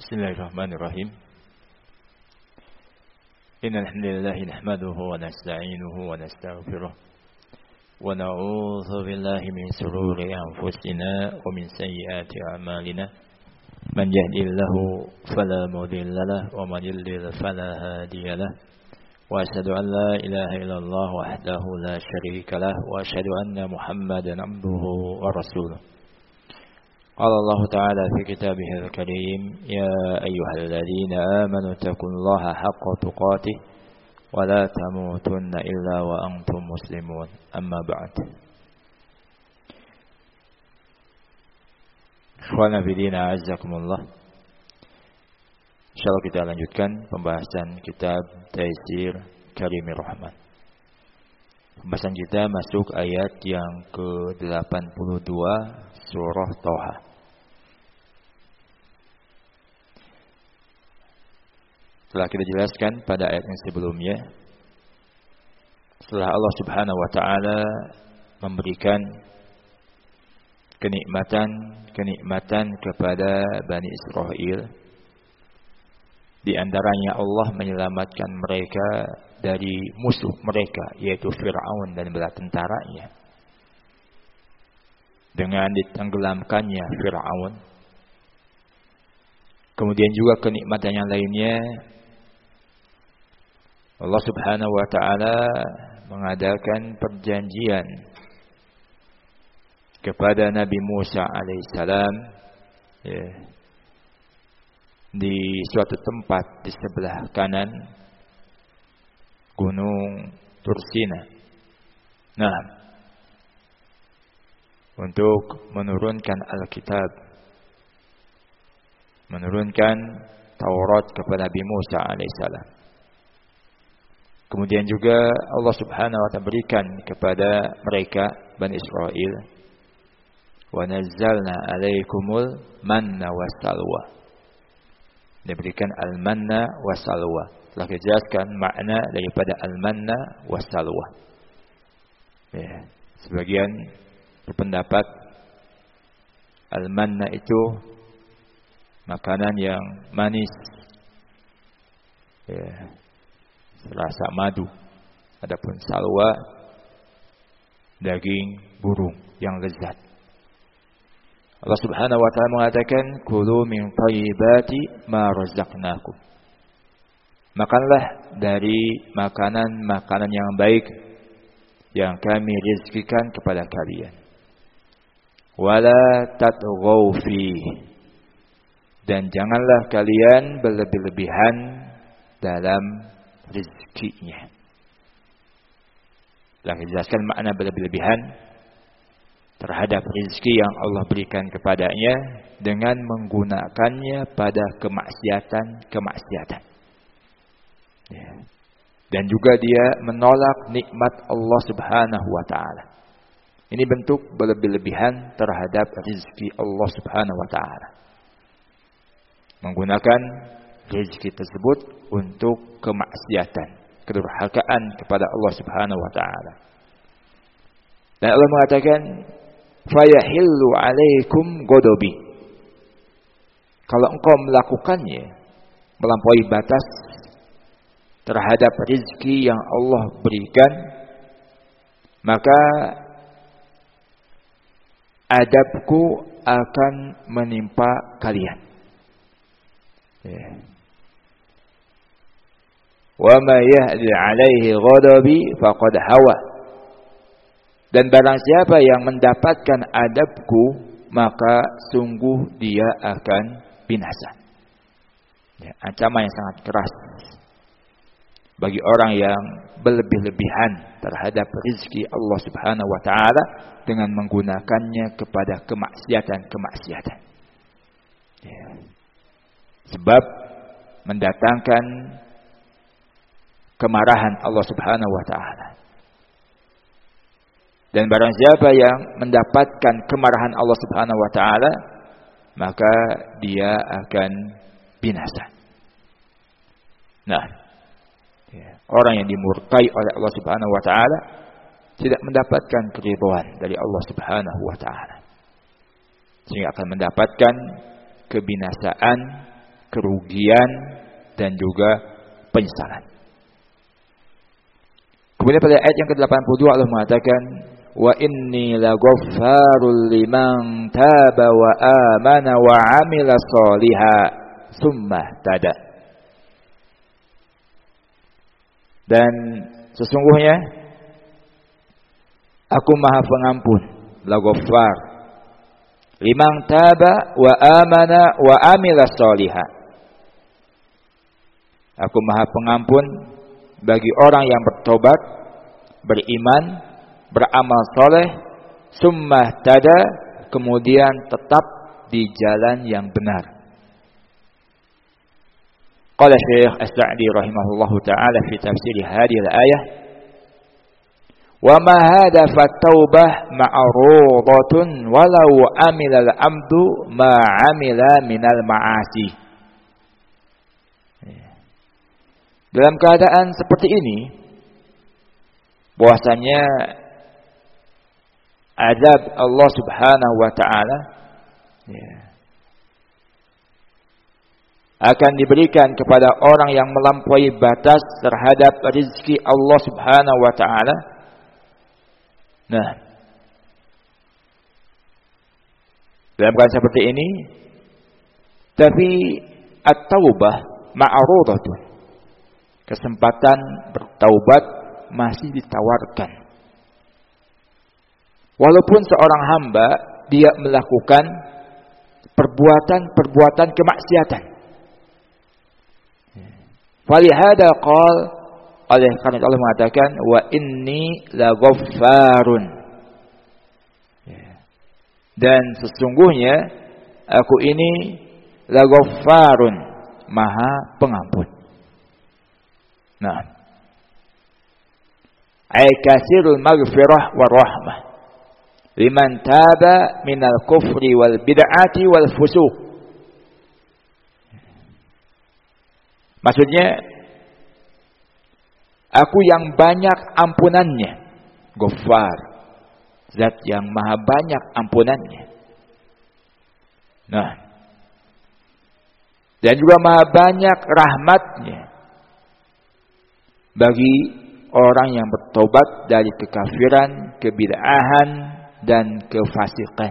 Bismillahirrahmanirrahim. Innal hamdalillah nahmaduhu wa nasta'inuhu wa nastaghfiruh wa na'udzu billahi min shururi anfusina wa min sayyiati a'malina. Man yahdihillahu fala mudilla lahu wa man yudlil fala hadiya lahu. Wa asyhadu an la ilaha illallah wahdahu la syarika lahu wa asyhadu anna Muhammadan abduhu wa rasuluh. قال الله تعالى في كتابه الكريم يا أيها الذين آمنوا اتقوا الله حق تقاته ولا تموتن إلا وأنتم مسلمون أما بعد. Ikhwana fillah azzakumullah. Insyaallah kita lanjutkan pembahasan kitab Taisir Karimir Rahman. Pembahasan kita masuk ayat yang ke-82 surah Thaha. Setelah kita jelaskan pada ayat yang sebelumnya, setelah Allah Subhanahu wa taala memberikan kenikmatan kepada Bani Israel, di antaranya Allah menyelamatkan mereka dari musuh mereka yaitu Fir'aun dan bala tentaranya. Dengan ditenggelamkannya Fir'aun. Kemudian juga kenikmatan yang lainnya, Allah Subhanahu wa taala mengadakan perjanjian kepada Nabi Musa alaihissalam di suatu tempat di sebelah kanan Gunung Tursina. Nah, untuk menurunkan Alkitab, menurunkan Taurat kepada Nabi Musa alaihissalam. Kemudian juga Allah Subhanahu wa taala berikan kepada mereka Bani Israel, wa nazzalna 'alaikumul manna wassalwa. Diberikan al-manna wassalwa. Telah dijelaskan makna daripada al-manna wassalwa. Ya, sebagian berpendapat al-manna itu makanan yang manis. Ya, rasa madu. Adapun salwa daging burung yang lezat. Allah Subhanahu wa taala mengatakan kulu min thayyibati ma razaqnakum. Makanlah dari makanan-makanan yang baik yang kami rezekikan kepada kalian. Wala tatghaw fihi. Dan janganlah kalian berlebih-lebihan dalam rezekinya. Telah dijelaskan makna berlebih-lebihan terhadap rezeki yang Allah berikan kepadanya dengan menggunakannya pada kemaksiatan. Ya. Dan juga dia menolak nikmat Allah Subhanahu wa taala. Ini bentuk berlebih-lebihan terhadap rezeki Allah Subhanahu wa taala. Menggunakan rezeki tersebut untuk kemaksiatan, kedurhakaan kepada Allah Subhanahu wa taala. Dan Allah mengatakan fayahillu 'alaikum ghadabi. Kalau engkau melakukannya, melampaui batas terhadap rezeki yang Allah berikan, maka adabku akan menimpa kalian. Ya. Wa ma yahdi 'alaihi ghadabi faqad hawa. Dan barang siapa yang mendapatkan adabku, maka sungguh dia akan binasa. Ya, ancaman yang sangat keras bagi orang yang berlebih-lebihan terhadap rezeki Allah Subhanahu wa taala dengan menggunakannya kepada kemaksiatan. Ya. Sebab mendatangkan kemarahan Allah Subhanahu wa taala. Dan barang siapa yang mendapatkan kemarahan Allah Subhanahu wa taala, maka dia akan binasa. Nah, orang yang dimurkai oleh Allah Subhanahu wa taala tidak mendapatkan keridhaan dari Allah Subhanahu wa taala. Sehingga akan mendapatkan kebinasaan kerugian dan juga penyesalan. Kemudian pada ayat yang ke-82 Allah mengatakan, wa inni laghaffarul liman taba wa amana wa amila shalihan tsumma tada. Dan sesungguhnya aku Maha Pengampun, Laghaffar, liman taba wa amana wa amila shalihan. Aku Maha Pengampun bagi orang yang bertobat, beriman, beramal soleh, summa tada, kemudian tetap di jalan yang benar. Qala Syekh As-Sa'di rahimahullahu ta'ala fi tafsir hadhihi al-ayah, wa ma hadha fattaubah ma'rudatun walau amila al-amdu ma amila minal ma'asi. Dalam keadaan seperti ini, bahwasanya azab Allah Subhanahu wa taala akan diberikan kepada orang yang melampaui batas terhadap rezeki Allah Subhanahu wa taala. Nah, dalam keadaan seperti ini, tapi at-taubah ma'rudatun, kesempatan bertaubat masih ditawarkan. Walaupun seorang hamba dia melakukan perbuatan-perbuatan kemaksiatan. Falihada qal, oleh karena Allah mengatakan wa inni laghaffarun. Dan sesungguhnya aku ini laghaffarun, Maha Pengampun. Nah, ay kasirul maghfirah war rahmah liman taba minal kufri wal bid'ati wal fusuq. Maksudnya, aku yang banyak ampunannya, Ghaffar, zat yang maha banyak ampunannya. Nah, dan juga maha banyak rahmatnya bagi orang yang bertobat dari kekafiran, kebid'ahan, dan kefasikan.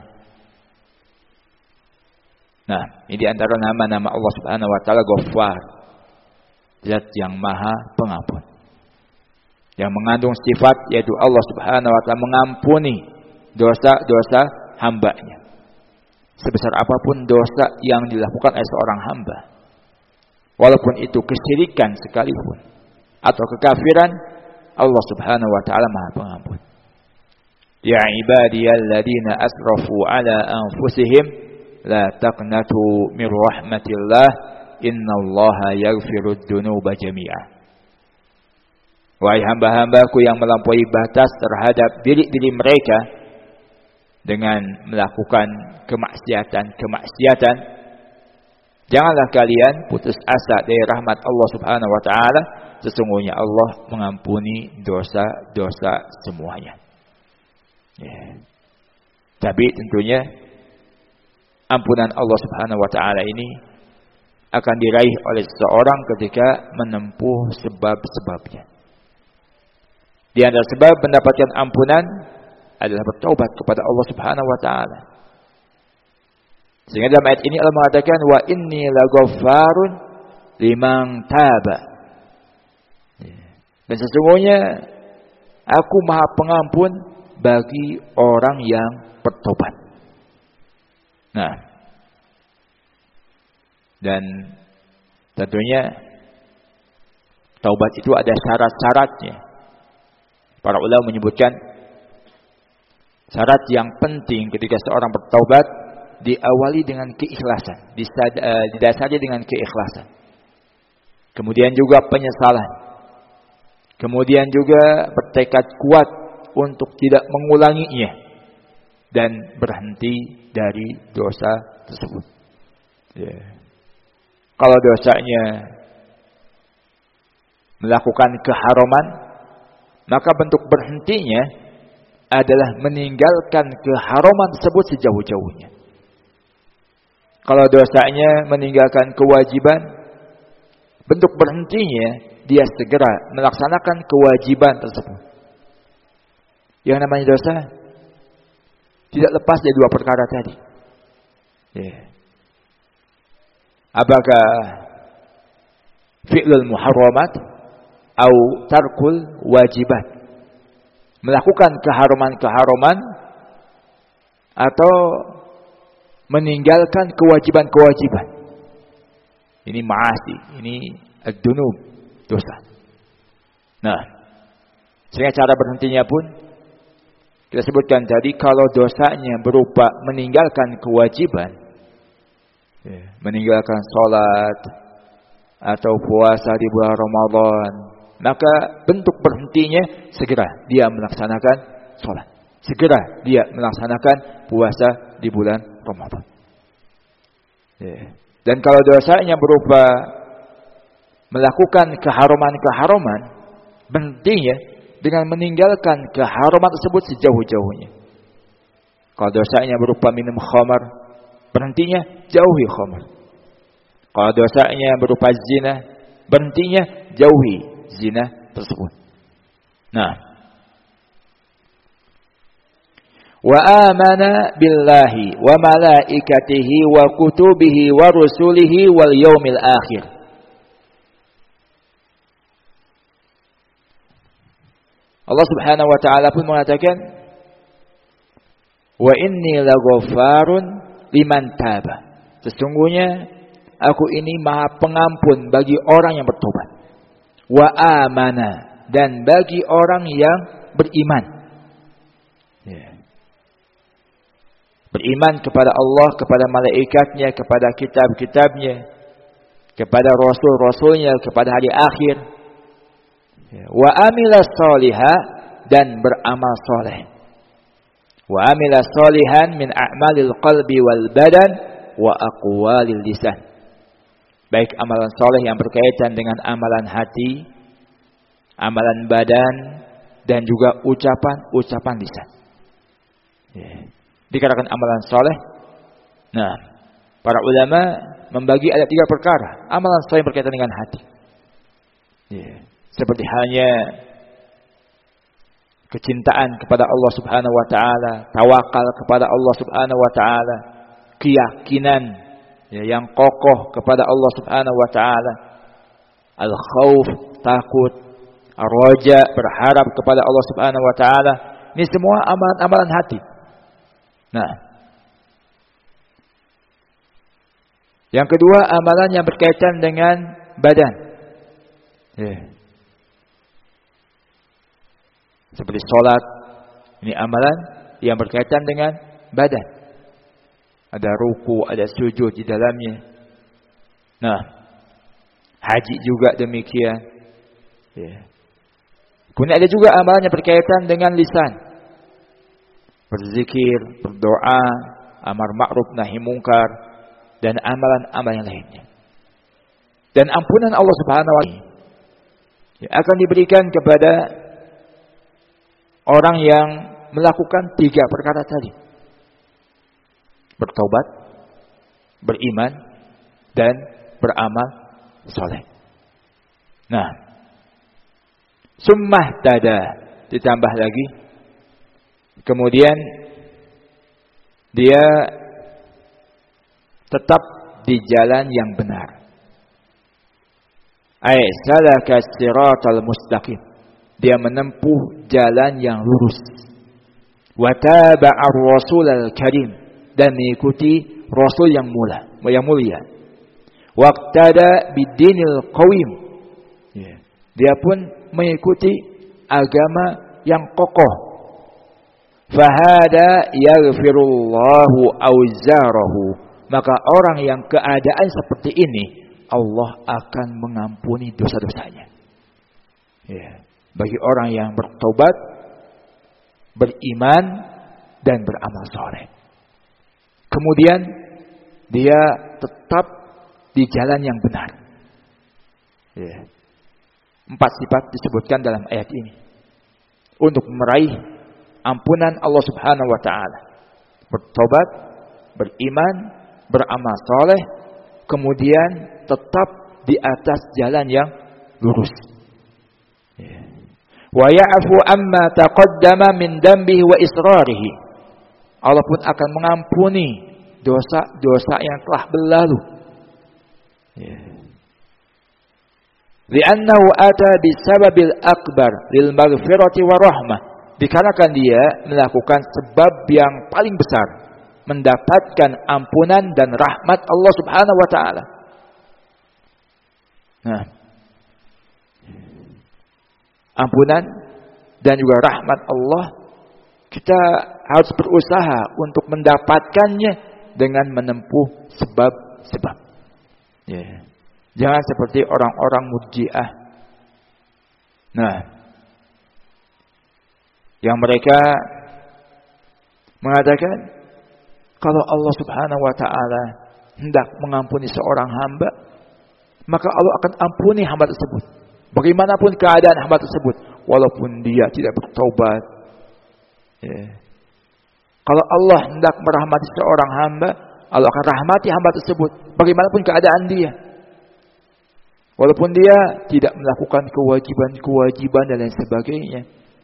Nah, ini di antara nama-nama Allah Subhanahu wa taala Ghaffar, zat yang maha pengampun, yang mengandung sifat yaitu Allah Subhanahu wa taala mengampuni dosa-dosa hambanya, sebesar apapun dosa yang dilakukan oleh seorang hamba, walaupun itu kesyirikan sekalipun atau kekafiran, Allah Subhanahu wa taala maha pengampun. Ya ibadiyalladzina asrafu ala anfusihim la taqnatu min rahmatillah innallaha yaghfirud dzunuba jami'a. Wahai hamba-hambaku yang melampaui batas terhadap diri mereka dengan melakukan kemaksiatan, janganlah kalian putus asa dari rahmat Allah Subhanahu wa taala. Sesungguhnya Allah mengampuni dosa-dosa semuanya. Tapi tentunya ampunan Allah Subhanahu wa taala ini akan diraih oleh seseorang ketika menempuh sebab-sebabnya. Di antara sebab mendapatkan ampunan adalah bertaubat kepada Allah Subhanahu wa taala. Sehingga dalam ayat ini Allah mengatakan wa inni laghaffarun liman taba. Dan sesungguhnya aku Maha Pengampun bagi orang yang bertobat. Nah, dan tentunya taubat itu ada syarat-syaratnya. Para ulama menyebutkan syarat yang penting ketika seorang bertaubat diawali dengan keikhlasan, didasari dengan keikhlasan. Kemudian juga penyesalan. Kemudian juga bertekad kuat untuk tidak mengulanginya dan berhenti dari dosa tersebut. Kalau dosanya melakukan keharaman, maka bentuk berhentinya adalah meninggalkan keharaman tersebut sejauh-jauhnya. Kalau dosanya meninggalkan kewajiban, bentuk berhentinya dia segera melaksanakan kewajiban tersebut. Yang namanya dosa tidak lepas dari dua perkara tadi. Apakah fi'lul muharramat atau tarkul wajibat, melakukan keharuman-keharuman atau meninggalkan kewajiban-kewajiban. Ini ma'asi, ini ad-dunub, dosa. Nah, sehingga cara berhentinya pun kita sebutkan tadi, kalau dosanya berupa meninggalkan kewajiban, meninggalkan sholat atau puasa di bulan Ramadan, maka bentuk berhentinya segera dia melaksanakan sholat, segera dia melaksanakan puasa di bulan Ramadan. Dan kalau dosanya berupa melakukan keharuman-keharuman, berhentinya dengan meninggalkan keharuman tersebut sejauh-jauhnya. Kalau dosanya berupa minum khamar, berhentinya jauhi khamar. Kalau dosanya berupa zina, berhentinya jauhi zina tersebut. Nah, wa amana billahi wa malaikatihi wa kutubihi wa rusulihi wal yaumil akhir. Allah Subhanahu wa taala pun mengatakan, wa inni laghaffarun liman taba. Sesungguhnya aku ini Maha Pengampun bagi orang yang bertobat. Wa amana, dan bagi orang yang beriman. Beriman kepada Allah, kepada malaikatnya, kepada kitab-kitabnya, kepada rasul-rasulnya, kepada hari akhir. Wa amila salihah, dan beramal soleh. Wa amila salihan min a'malil qalbi wal badan wa aqwalil lisan. Baik amalan soleh yang berkaitan dengan amalan hati, amalan badan, dan juga ucapan-ucapan lisan. Dikatakan amalan soleh. Nah, para ulama membagi ada 3 perkara. Amalan soleh yang berkaitan dengan hati. Seperti halnya kecintaan kepada Allah Subhanahu wa taala, tawakal kepada Allah Subhanahu wa taala, keyakinan yang kokoh kepada Allah Subhanahu wa taala, al-khauf, takut, ar-raja, berharap kepada Allah Subhanahu wa taala. Ini semua amalan-amalan hati. Nah, yang kedua, amalan yang berkaitan dengan badan. Seperti sholat, ini amalan yang berkaitan dengan badan. Ada ruku, ada sujud di dalamnya. Nah, haji juga demikian. Kemudian ada juga amalan yang berkaitan dengan lisan. Berzikir, berdoa, amar ma'ruf nahi mungkar, dan amalan-amalan yang lainnya. Dan ampunan Allah Subhanahu wa taala akan diberikan kepada orang yang melakukan 3 perkara tadi. Bertobat, beriman, dan beramal soleh. Nah, summah tada, ditambah lagi. Kemudian dia tetap di jalan yang benar. Ay salaka siratal mustaqim. Dia menempuh jalan yang lurus. Wa taba'a ar-rasul al-karim, dan mengikuti rasul yang mulia. Waqtada bid-dinil qawim. Dia pun mengikuti agama yang kokoh. Fahada yaghfirullahu awzarahu. Maka orang yang keadaan seperti ini, Allah akan mengampuni dosa-dosanya. Bagi orang yang bertobat, beriman, dan beramal soleh. Kemudian dia tetap di jalan yang benar. 4 sifat disebutkan dalam ayat ini untuk meraih ampunan Allah Subhanahu wa taala. Bertobat, beriman, beramal soleh, kemudian tetap di atas jalan yang lurus. Wa ya'fu amma taqaddama min dambihi wa israrihi. Allah pun akan mengampuni dosa-dosa yang telah berlalu. Li'annahu ata bisababil akbar lil maghfirati wa rahmah. Dikarenakan dia melakukan sebab yang paling besar, mendapatkan ampunan dan rahmat Allah Subhanahu wa taala. Nah, ampunan dan juga rahmat Allah, kita harus berusaha untuk mendapatkannya dengan menempuh sebab-sebab. Jangan seperti orang-orang murji'ah. Nah, yang mereka mengatakan kalau Allah Subhanahu wa taala hendak mengampuni seorang hamba, maka Allah akan ampuni hamba tersebut. Bagaimanapun keadaan hamba tersebut, walaupun dia tidak bertobat. Kalau Allah hendak merahmati seorang hamba, Allah akan rahmati hamba tersebut, bagaimanapun keadaan dia. Walaupun dia tidak melakukan kewajiban-kewajiban dan lain sebagainya.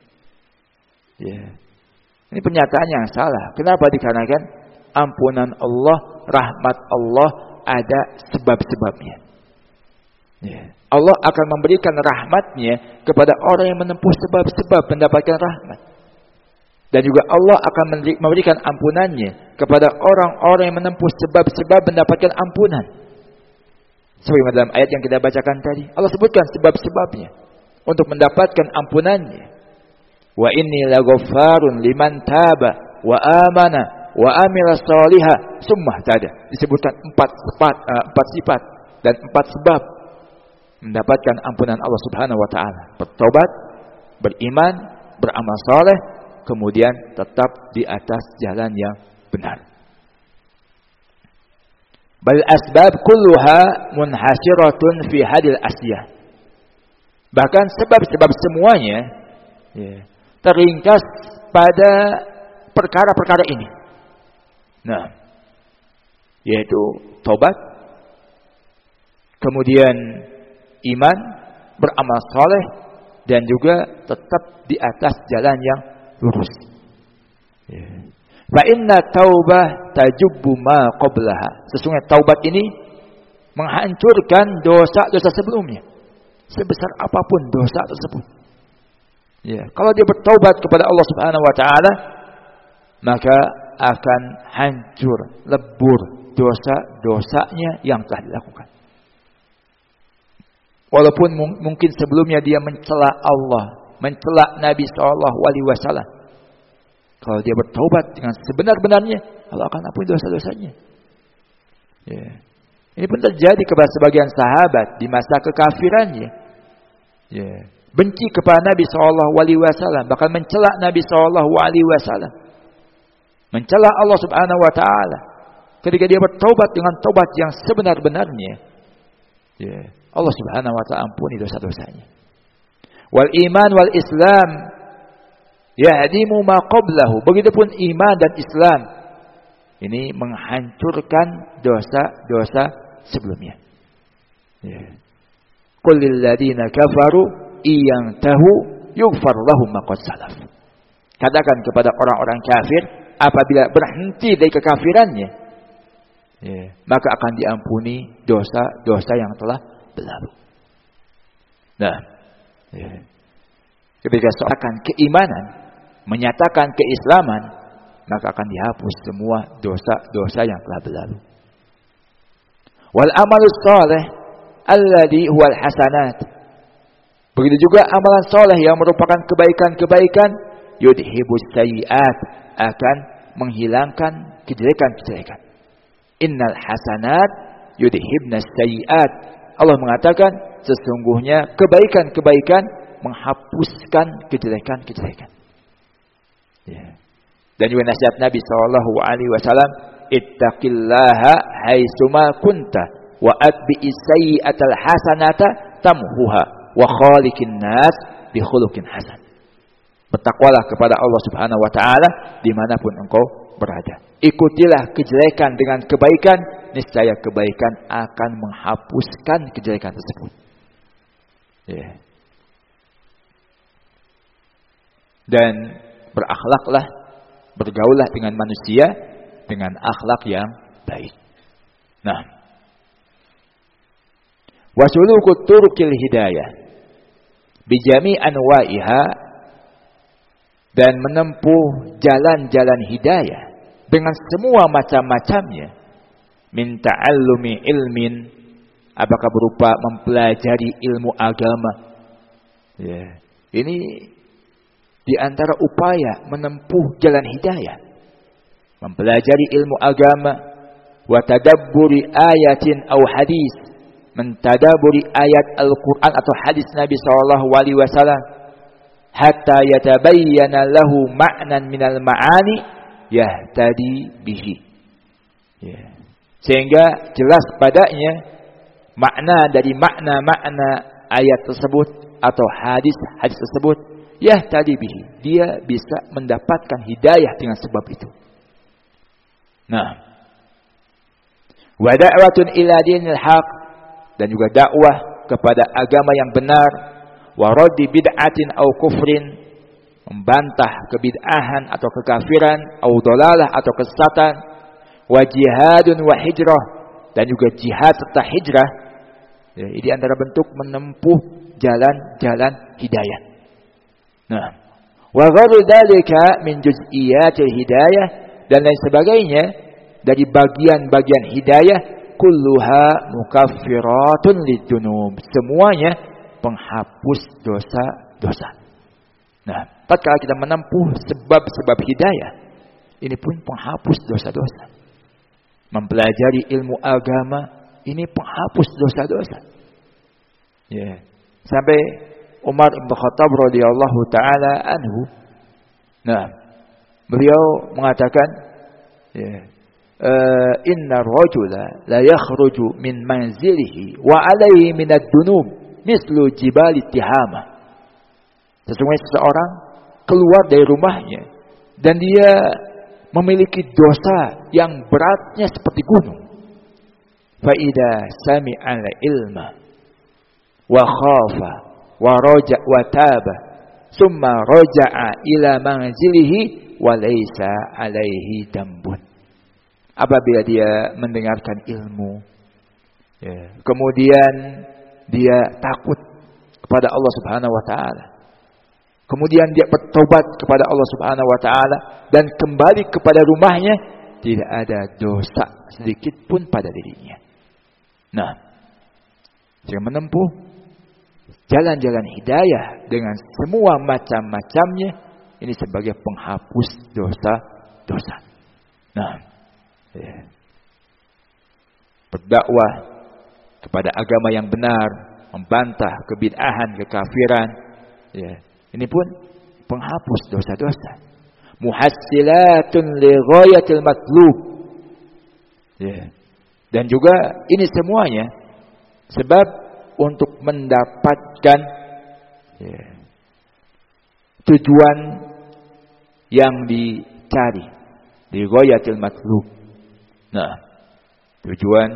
Ini pernyataan yang salah. Kenapa? Dikarenakan ampunan Allah, rahmat Allah ada sebab-sebabnya. Allah akan memberikan rahmatnya kepada orang yang menempuh sebab-sebab mendapatkan rahmat. Dan juga Allah akan memberikan ampunannya kepada orang-orang yang menempuh sebab-sebab mendapatkan ampunan. Sebagaimana dalam ayat yang kita bacakan tadi, Allah sebutkan sebab-sebabnya untuk mendapatkan ampunannya. Wa inni laghaffarun liman taba wa amana wa amila salihah summa tada. Disebutkan empat sifat dan 4 sebab mendapatkan ampunan Allah Subhanahu wa taala. Bertobat, beriman, beramal saleh, kemudian tetap di atas jalan yang benar. Bal asbab kulluha munhasiratun fi hadil asyah. Bahkan sebab-sebab semuanya teringkas pada perkara-perkara ini. Nah, yaitu tobat, kemudian iman, beramal saleh, dan juga tetap di atas jalan yang lurus. Fa inna taubah tajubbu ma qablaha. Sesungguhnya taubat ini menghancurkan dosa-dosa sebelumnya. Sebesar apapun dosa tersebut. Kalau dia bertaubat kepada Allah Subhanahu wa taala, maka akan hancur, lebur dosa-dosanya yang telah dilakukan. Walaupun mungkin sebelumnya dia mencela Allah, mencela Nabi SAW. Kalau dia bertaubat dengan sebenar-benarnya, Allah akan ampuni dosa-dosanya. Ini pun terjadi kepada sebagian sahabat di masa kekafirannya. Benci kepada Nabi SAW, bahkan mencela Nabi SAW, mencela Allah Subhanahu wa taala. Ketika dia bertaubat dengan taubat yang sebenar-benarnya, Allah Subhanahu wa taala ampuni dosa-dosanya. Wal iman wal Islam yahdimu ma qablahu. Begitupun iman dan Islam ini menghancurkan dosa-dosa sebelumnya. Qul lil ladzina kafaru iyantahu yughfar lahum ma qad salaf. Katakan kepada orang-orang kafir, apabila berhenti dari kekafirannya, maka akan diampuni dosa-dosa yang telah berlalu. Nah, ketika seorang keimanan, menyatakan keislaman, maka akan dihapus semua dosa-dosa yang telah berlalu. Wal amalus saleh alladhi huwal hasanat. Begitu juga amalan saleh yang merupakan kebaikan-kebaikan, yudhibus sayyi'at, akan menghilangkan kejelekan-kejelekan. Innal hasanat yudhibnas sayyi'at. Allah mengatakan sesungguhnya kebaikan-kebaikan menghapuskan kejelekan-kejelekan. Dan juga nasihat Nabi SAW, ittaqillaha haitsuma kunta wa atbi'is sayyi'atal hasanata tamhuha wa khaliqin nas bi khuluqin hasan. Bertakwalah kepada Allah Subhanahu wa taala dimanapun engkau berada. Ikutilah kejelekan dengan kebaikan, niscaya kebaikan akan menghapuskan kejelekan tersebut. Ya. Dan berakhlaklah, bergaullah dengan manusia dengan akhlak yang baik. Nah, wasuluku turukil hidayah bijami anwa'iha, dan menempuh jalan-jalan hidayah dengan semua macam-macamnya, min ta'allumi ilmin, apakah berupa mempelajari ilmu agama. Ya. Ini di antara upaya menempuh jalan hidayah, mempelajari ilmu agama, wa tadabburi ayatin au hadis, mentadaburi ayat Al-Quran atau hadis Nabi SAW, hatta yatabayyana lahu ma'nan minal ma'ani yahtadi bihi. Ya. Sehingga jelas padanya makna dari makna-makna ayat tersebut atau hadis tersebut, yahtadi bihi, dia bisa mendapatkan hidayah dengan sebab itu. Nah, wa da'watun ila dinil haq, dan juga dakwah kepada agama yang benar, wa raddi bid'atin au kufrin, membantah kebid'ahan atau kekafiran, au dalalah atau kesesatan, wa jihadun wa hijrah, dan juga jihad serta hijrah. Ya, ini antara bentuk menempuh jalan-jalan hidayah. Nah, wa ghairu dzalika min juz'iyatil hidayah, dan lain sebagainya dari bagian-bagian hidayah, kulluha mukaffiratun lidzunub, semuanya penghapus dosa-dosa. Nah, tatkala kita menempuh sebab-sebab hidayah, ini pun penghapus dosa-dosa. Mempelajari ilmu agama, ini penghapus dosa-dosa. Ya. Sampai Umar bin Khattab radhiyallahu taala anhu, nah, beliau mengatakan, ya, inna rajula la yakhruju min manzilihi wa alayhi min ad-dunub mislu jibal tihama. Sesungguhnya seseorang keluar dari rumahnya dan dia memiliki dosa yang beratnya seperti gunung. Fa idza sami'a ilma wa khafa wa raja wa taba summa raja'a ila manzilihi wa laysa alaihi dambun. Apabila dia mendengarkan ilmu, ya, kemudian dia takut kepada Allah Subhanahu wa taala, kemudian dia bertobat kepada Allah Subhanahu wa taala dan kembali kepada rumahnya, tidak ada dosa sedikit pun pada dirinya. Nah, jika menempuh jalan-jalan hidayah dengan semua macam-macamnya, ini sebagai penghapus dosa-dosa. Nah, ya, berdakwah kepada agama yang benar, membantah kebid'ahan, kekafiran, ya, ini pun penghapus dosa-dosa. Muhassilatun li ghayatil matlub. Ya. Dan juga ini semuanya sebab untuk mendapatkan, ya, tujuan yang dicari, li ghayatil matlub. Nah, tujuan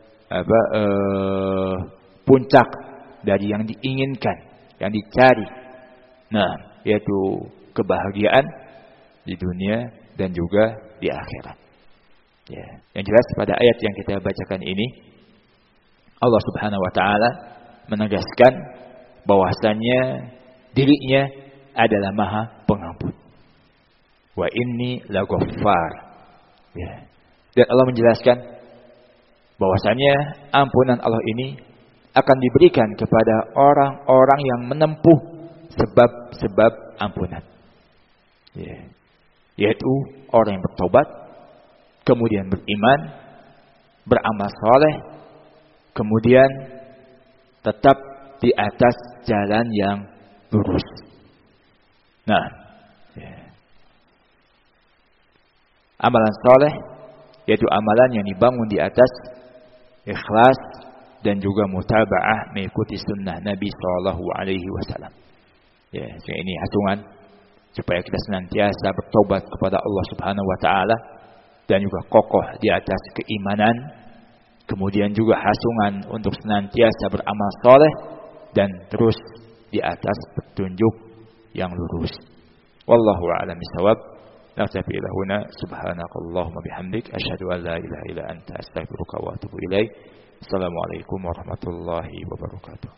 puncak dari yang diinginkan, yang dicari. Nah, yaitu kebahagiaan di dunia dan juga di akhirat. Ya, yang jelas pada ayat yang kita bacakan ini, Allah Subhanahu wa taala menegaskan bahwasannya dirinya adalah Maha Pengampun. Wa inni laghaffar. Ya. Dan Allah menjelaskan bahwasannya ampunan Allah ini akan diberikan kepada orang-orang yang menempuh sebab-sebab ampunan. Ya. Yaitu orang yang bertobat, kemudian beriman, beramal saleh, kemudian tetap di atas jalan yang lurus. Nah, ya, amalan saleh yaitu amalan yang dibangun di atas ikhlas dan juga mutaba'ah, mengikuti sunnah Nabi SAW. Ya, ini hatungan supaya kita senantiasa bertobat kepada Allah Subhanahu wa taala dan juga kokoh di atas keimanan, kemudian juga hasungan untuk senantiasa beramal soleh dan terus di atas petunjuk yang lurus. Wallahu a'lam bishawab. Naktafi ila huna. Subhanakallahumma bihamdik asyhadu an la ilaha illa anta astaghfiruka wa atubu ilaik. Assalamualaikum warahmatullahi wabarakatuh.